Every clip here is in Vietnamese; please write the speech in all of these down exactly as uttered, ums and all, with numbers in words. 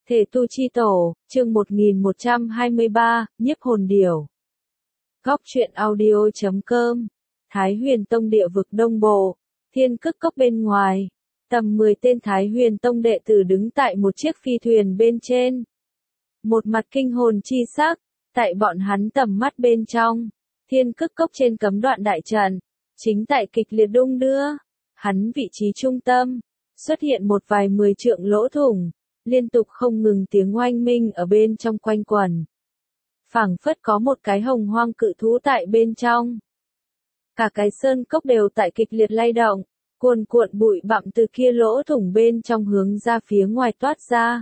Thể tu chi tổ, chương một nghìn một trăm hai mươi ba, nhiếp hồn điểu. Góc truyện audio chấm com, Thái Huyền Tông địa vực Đông Bộ, Thiên Cức Cốc bên ngoài. Tầm mười tên Thái Huyền Tông đệ tử đứng tại một chiếc phi thuyền bên trên. Một mặt kinh hồn chi sắc, tại bọn hắn tầm mắt bên trong, Thiên Cức Cốc trên cấm đoạn đại trận, chính tại kịch liệt đung đưa. Hắn vị trí trung tâm, xuất hiện một vài mười trượng lỗ thủng, liên tục không ngừng tiếng oanh minh ở bên trong quanh quẩn. Phảng phất có một cái hồng hoang cự thú tại bên trong. Cả cái sơn cốc đều tại kịch liệt lay động, cuồn cuộn bụi bặm từ kia lỗ thủng bên trong hướng ra phía ngoài toát ra.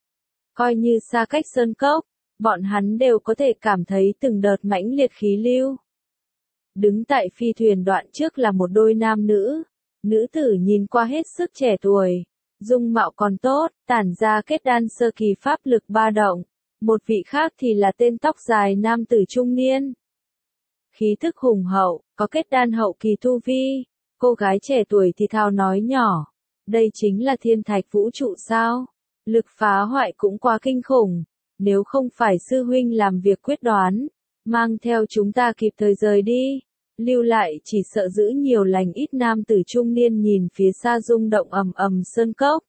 Coi như xa cách sơn cốc, bọn hắn đều có thể cảm thấy từng đợt mãnh liệt khí lưu. Đứng tại phi thuyền đoạn trước là một đôi nam nữ, nữ tử nhìn qua hết sức trẻ tuổi, dung mạo còn tốt, tản ra kết đan sơ kỳ pháp lực ba động. Một vị khác thì là tên tóc dài nam tử trung niên. Khí thức hùng hậu, có kết đan hậu kỳ tu vi. Cô gái trẻ tuổi thì thào nói nhỏ. Đây chính là thiên thạch vũ trụ sao? Lực phá hoại cũng quá kinh khủng. Nếu không phải sư huynh làm việc quyết đoán, mang theo chúng ta kịp thời rời đi. Lưu lại chỉ sợ giữ nhiều lành ít. Nam tử trung niên nhìn phía xa rung động ầm ầm sơn cốc.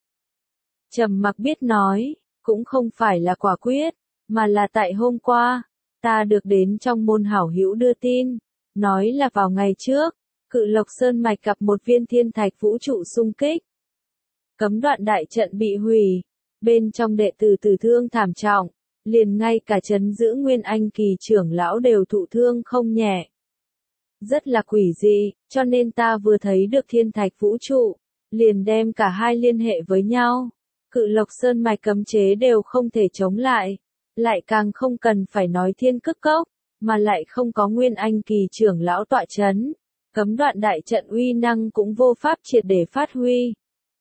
Trầm mặc biết nói, cũng không phải là quả quyết, mà là tại hôm qua, ta được đến trong môn hảo hữu đưa tin, nói là vào ngày trước, Cự Lộc Sơn mạch gặp một viên thiên thạch vũ trụ xung kích. Cấm đoạn đại trận bị hủy, bên trong đệ tử tử thương thảm trọng, liền ngay cả trấn giữ Nguyên Anh kỳ trưởng lão đều thụ thương không nhẹ. Rất là quỷ dị, cho nên ta vừa thấy được thiên thạch vũ trụ, liền đem cả hai liên hệ với nhau. Cự Lộc Sơn mạch cấm chế đều không thể chống lại, lại càng không cần phải nói Thiên Cức Cốc, mà lại không có Nguyên Anh kỳ trưởng lão tọa chấn. Cấm đoạn đại trận uy năng cũng vô pháp triệt để phát huy.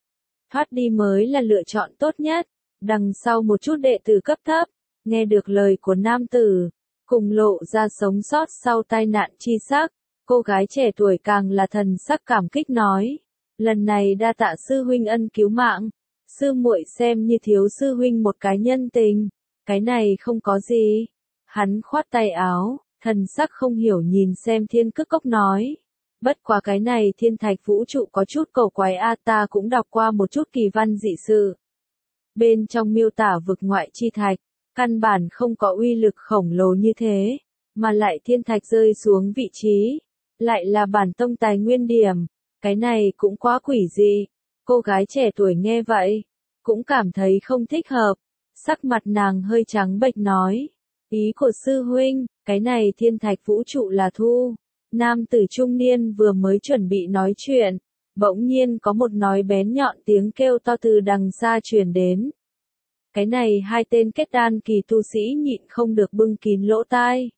Thoát đi mới là lựa chọn tốt nhất. Đằng sau một chút đệ tử cấp thấp, nghe được lời của nam tử, cùng lộ ra sống sót sau tai nạn chi sắc. Cô gái trẻ tuổi càng là thần sắc cảm kích nói, lần này đa tạ sư huynh ân cứu mạng, sư muội xem như thiếu sư huynh một cái nhân tình, cái này không có gì. Hắn khoát tay áo, thần sắc không hiểu nhìn xem Thiên Cức Cốc nói, bất quá cái này thiên thạch vũ trụ có chút cầu quái a, ta cũng đọc qua một chút kỳ văn dị sự. Bên trong miêu tả vực ngoại chi thạch, căn bản không có uy lực khổng lồ như thế, mà lại thiên thạch rơi xuống vị trí, lại là bản tông tài nguyên điểm, cái này cũng quá quỷ dị. Cô gái trẻ tuổi nghe vậy, cũng cảm thấy không thích hợp, sắc mặt nàng hơi trắng bệch nói, ý của sư huynh, cái này thiên thạch vũ trụ là thu. Nam tử trung niên vừa mới chuẩn bị nói chuyện, bỗng nhiên có một nói bén nhọn tiếng kêu to từ đằng xa truyền đến. Cái này hai tên kết đan kỳ tu sĩ nhịn không được bưng kín lỗ tai.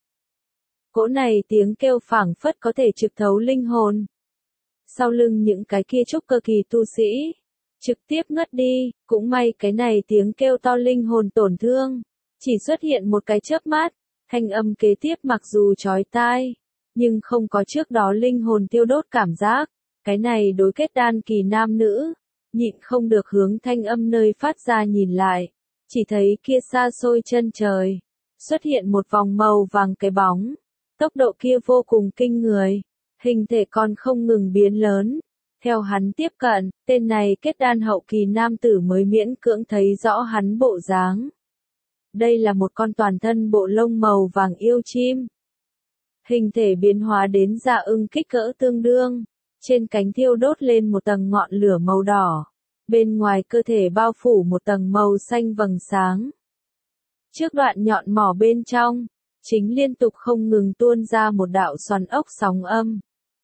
Cỗ này tiếng kêu phảng phất có thể trực thấu linh hồn. Sau lưng những cái kia trúc cơ kỳ tu sĩ, trực tiếp ngất đi, cũng may cái này tiếng kêu to linh hồn tổn thương, chỉ xuất hiện một cái chớp mắt, thanh âm kế tiếp mặc dù chói tai, nhưng không có trước đó linh hồn tiêu đốt cảm giác, cái này đối kết đan kỳ nam nữ, nhịn không được hướng thanh âm nơi phát ra nhìn lại, chỉ thấy kia xa xôi chân trời, xuất hiện một vòng màu vàng cái bóng, tốc độ kia vô cùng kinh người, hình thể còn không ngừng biến lớn. Theo hắn tiếp cận, tên này kết đan hậu kỳ nam tử mới miễn cưỡng thấy rõ hắn bộ dáng. Đây là một con toàn thân bộ lông màu vàng yêu chim. Hình thể biến hóa đến dạ ưng kích cỡ tương đương, trên cánh thiêu đốt lên một tầng ngọn lửa màu đỏ, bên ngoài cơ thể bao phủ một tầng màu xanh vầng sáng. Trước đoạn nhọn mỏ bên trong, chính liên tục không ngừng tuôn ra một đạo xoắn ốc sóng âm.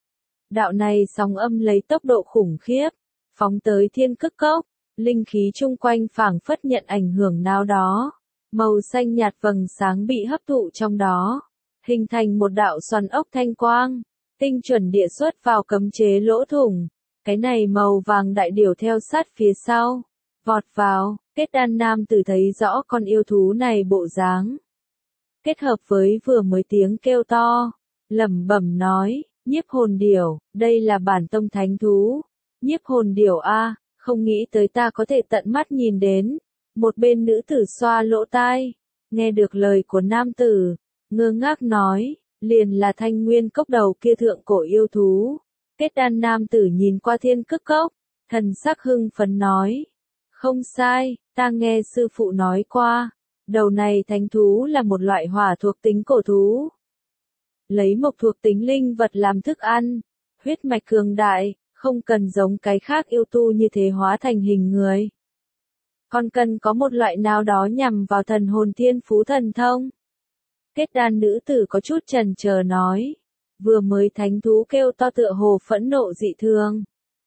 Đạo này sóng âm lấy tốc độ khủng khiếp, phóng tới Thiên Cức Cốc, linh khí chung quanh phảng phất nhận ảnh hưởng nào đó, màu xanh nhạt vầng sáng bị hấp thụ trong đó, hình thành một đạo xoắn ốc thanh quang, tinh chuẩn địa xuất vào cấm chế lỗ thủng, cái này màu vàng đại điểu theo sát phía sau, vọt vào, kết đan nam tử thấy rõ con yêu thú này bộ dáng. Kết hợp với vừa mới tiếng kêu to, lẩm bẩm nói, nhiếp hồn điểu, đây là bản tông thánh thú, nhiếp hồn điểu a, không nghĩ tới ta có thể tận mắt nhìn đến, Một bên nữ tử xoa lỗ tai, nghe được lời của nam tử, ngơ ngác nói, liền là Thanh Nguyên cốc đầu kia thượng cổ yêu thú. Kết đan nam tử nhìn qua Thiên Cức Cốc, thần sắc hưng phấn nói, không sai, ta nghe sư phụ nói qua, đầu này thánh thú là một loại hỏa thuộc tính cổ thú. Lấy mộc thuộc tính linh vật làm thức ăn, huyết mạch cường đại, không cần giống cái khác yêu tu như thế hóa thành hình người. Còn cần có một loại nào đó nhằm vào thần hồn thiên phú thần thông. Kết đan nữ tử có chút chần chờ nói, vừa mới thánh thú kêu to tựa hồ phẫn nộ dị thường.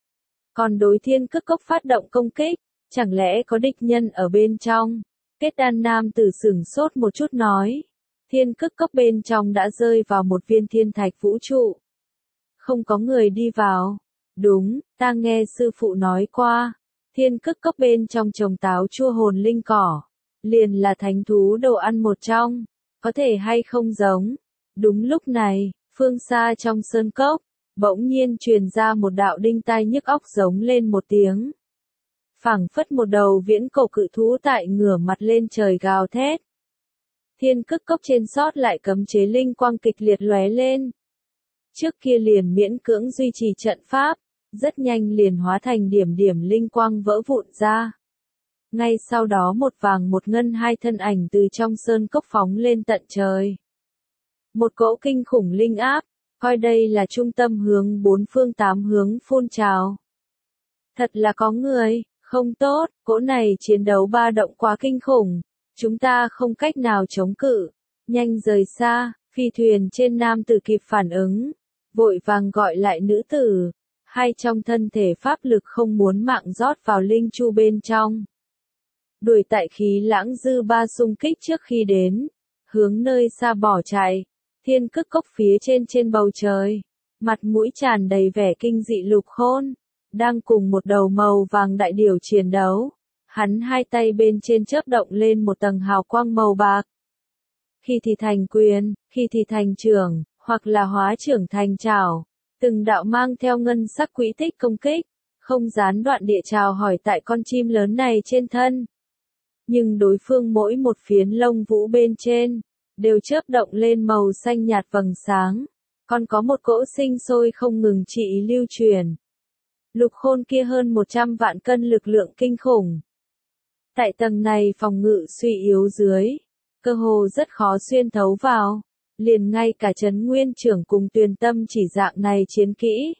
Còn đối Thiên Cức Cốc phát động công kích, chẳng lẽ có địch nhân ở bên trong? Kết đan nam tử sửng sốt một chút nói, Thiên Cức Cốc bên trong đã rơi vào một viên thiên thạch vũ trụ. Không có người đi vào. Đúng, ta nghe sư phụ nói qua, Thiên Cức Cốc bên trong trồng táo chua hồn linh cỏ, liền là thánh thú đồ ăn một trong, có thể hay không giống. Đúng lúc này, phương xa trong sơn cốc, bỗng nhiên truyền ra một đạo đinh tai nhức óc giống lên một tiếng. Phảng phất một đầu viễn cổ cự thú tại ngửa mặt lên trời gào thét. Thiên Cức Cốc trên sót lại cấm chế linh quang kịch liệt lóe lên. Trước kia liền miễn cưỡng duy trì trận pháp, rất nhanh liền hóa thành điểm điểm linh quang vỡ vụn ra. Ngay sau đó một vàng một ngân hai thân ảnh từ trong sơn cốc phóng lên tận trời. Một cỗ kinh khủng linh áp, coi đây là trung tâm hướng bốn phương tám hướng phun trào. Thật là có người, không tốt, cỗ này chiến đấu ba động quá kinh khủng, chúng ta không cách nào chống cự, nhanh rời xa. Phi thuyền trên nam tử kịp phản ứng, vội vàng gọi lại nữ tử, hai trong thân thể pháp lực không muốn mạng rót vào linh chu bên trong. Đuổi tại khí lãng dư ba xung kích trước khi đến, hướng nơi xa bỏ chạy. Thiên Cức Cốc phía trên trên bầu trời, mặt mũi tràn đầy vẻ kinh dị Lục Khôn, đang cùng một đầu màu vàng đại điểu chiến đấu. Hắn hai tay bên trên chớp động lên một tầng hào quang màu bạc. Khi thì thành quyền, khi thì thành trưởng, hoặc là hóa trưởng thành trảo, từng đạo mang theo ngân sắc quỹ tích công kích, không gián đoạn địa trào hỏi tại con chim lớn này trên thân. Nhưng đối phương mỗi một phiến lông vũ bên trên, đều chớp động lên màu xanh nhạt vầng sáng, còn có một cỗ sinh sôi không ngừng trị lưu truyền. Lục Khôn kia hơn một trăm vạn cân lực lượng kinh khủng. Tại tầng này phòng ngự suy yếu dưới, cơ hồ rất khó xuyên thấu vào, liền ngay cả Trấn Nguyên Trưởng cùng Tuyền Tâm chỉ dạng này chiến kỹ,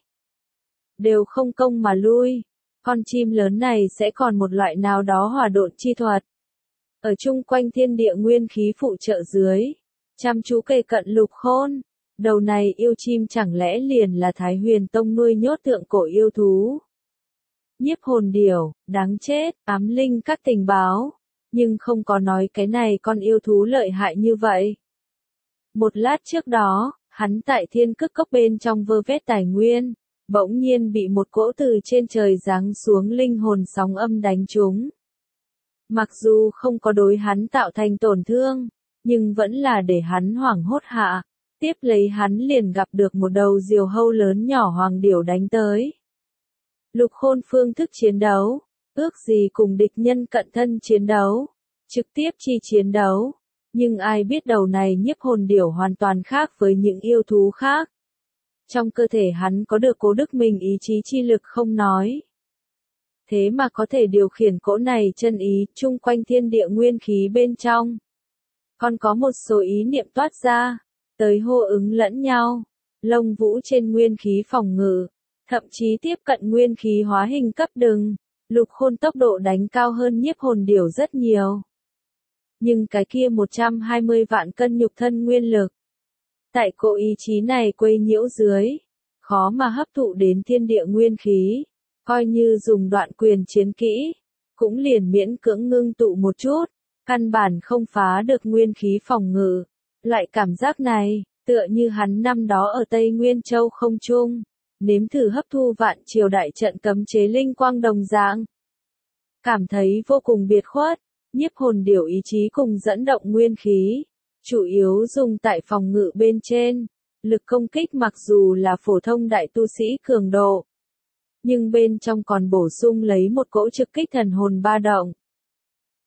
đều không công mà lui. Con chim lớn này sẽ còn một loại nào đó hỏa độn chi thuật. Ở chung quanh thiên địa nguyên khí phụ trợ dưới, chăm chú kề cận Lục Khôn, đầu này yêu chim chẳng lẽ liền là Thái Huyền Tông nuôi nhốt thượng cổ yêu thú. Nhiếp hồn điểu, đáng chết, ám linh các tình báo, nhưng không có nói cái này con yêu thú lợi hại như vậy. Một lát trước đó, hắn tại Thiên Cức Cốc bên trong vơ vét tài nguyên, bỗng nhiên bị một cỗ từ trên trời giáng xuống linh hồn sóng âm đánh trúng. Mặc dù không có đối hắn tạo thành tổn thương, nhưng vẫn là để hắn hoảng hốt hạ. Tiếp lấy hắn liền gặp được một đầu diều hâu lớn nhỏ hoàng điểu đánh tới. Lục Khôn phương thức chiến đấu, ước gì cùng địch nhân cận thân chiến đấu, trực tiếp chi chiến đấu. Nhưng ai biết đầu này nhiếp hồn điểu hoàn toàn khác với những yêu thú khác. Trong cơ thể hắn có được cố đức mình ý chí chi lực không nói. Thế mà có thể điều khiển cỗ này chân ý chung quanh thiên địa nguyên khí bên trong. Còn có một số ý niệm toát ra, tới hô ứng lẫn nhau, lông vũ trên nguyên khí phòng ngự, thậm chí tiếp cận nguyên khí hóa hình cấp đừng. Lục Khôn tốc độ đánh cao hơn nhiếp hồn điểu rất nhiều. Nhưng cái kia một trăm hai mươi vạn cân nhục thân nguyên lực, tại cỗ ý chí này quấy nhiễu dưới, khó mà hấp thụ đến thiên địa nguyên khí, coi như dùng đoạn quyền chiến kỹ, cũng liền miễn cưỡng ngưng tụ một chút, căn bản không phá được nguyên khí phòng ngự. Loại cảm giác này, tựa như hắn năm đó ở Tây Nguyên Châu không trung, nếm thử hấp thu vạn triều đại trận cấm chế linh quang đồng dạng. Cảm thấy vô cùng biệt khuất. Nhiếp hồn điểu ý chí cùng dẫn động nguyên khí, chủ yếu dùng tại phòng ngự bên trên, lực công kích mặc dù là phổ thông đại tu sĩ cường độ, nhưng bên trong còn bổ sung lấy một cỗ trực kích thần hồn ba động.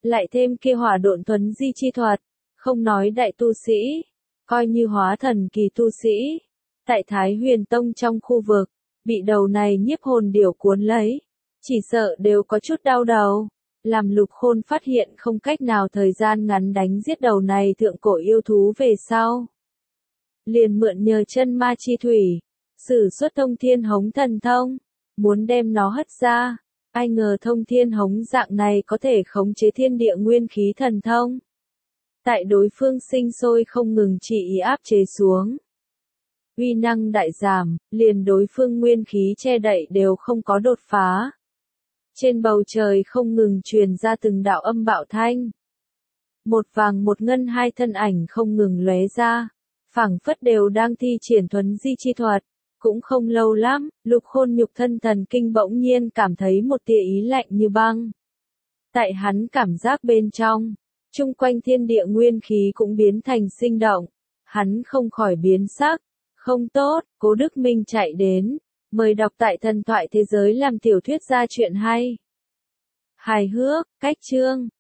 lại thêm kia hỏa độn thuấn di chi thuật, không nói đại tu sĩ, coi như hóa thần kỳ tu sĩ, tại Thái Huyền Tông trong khu vực, bị đầu này nhiếp hồn điểu cuốn lấy, chỉ sợ đều có chút đau đầu. Làm Lục Khôn phát hiện không cách nào thời gian ngắn đánh giết đầu này thượng cổ yêu thú về sau. Liền mượn nhờ chân ma chi thủy, sử xuất thông thiên hống thần thông, muốn đem nó hất ra. Ai ngờ thông thiên hống dạng này có thể khống chế thiên địa nguyên khí thần thông. Tại đối phương sinh sôi không ngừng chỉ ý áp chế xuống. Uy năng đại giảm, liền đối phương nguyên khí che đậy đều không có đột phá. Trên bầu trời không ngừng truyền ra từng đạo âm bạo thanh. Một vàng một ngân hai thân ảnh không ngừng lóe ra, phảng phất đều đang thi triển thuấn di chi thuật. Cũng không lâu lắm, Lục Khôn nhục thân thần kinh bỗng nhiên cảm thấy một tia ý lạnh như băng. Tại hắn cảm giác bên trong, chung quanh thiên địa nguyên khí cũng biến thành sinh động. Hắn không khỏi biến sắc. Không tốt, Cố Đức Minh chạy đến. Mời đọc tại Thần Thoại Thế Giới làm tiểu thuyết ra chuyện hay. Hài hước, cách chương.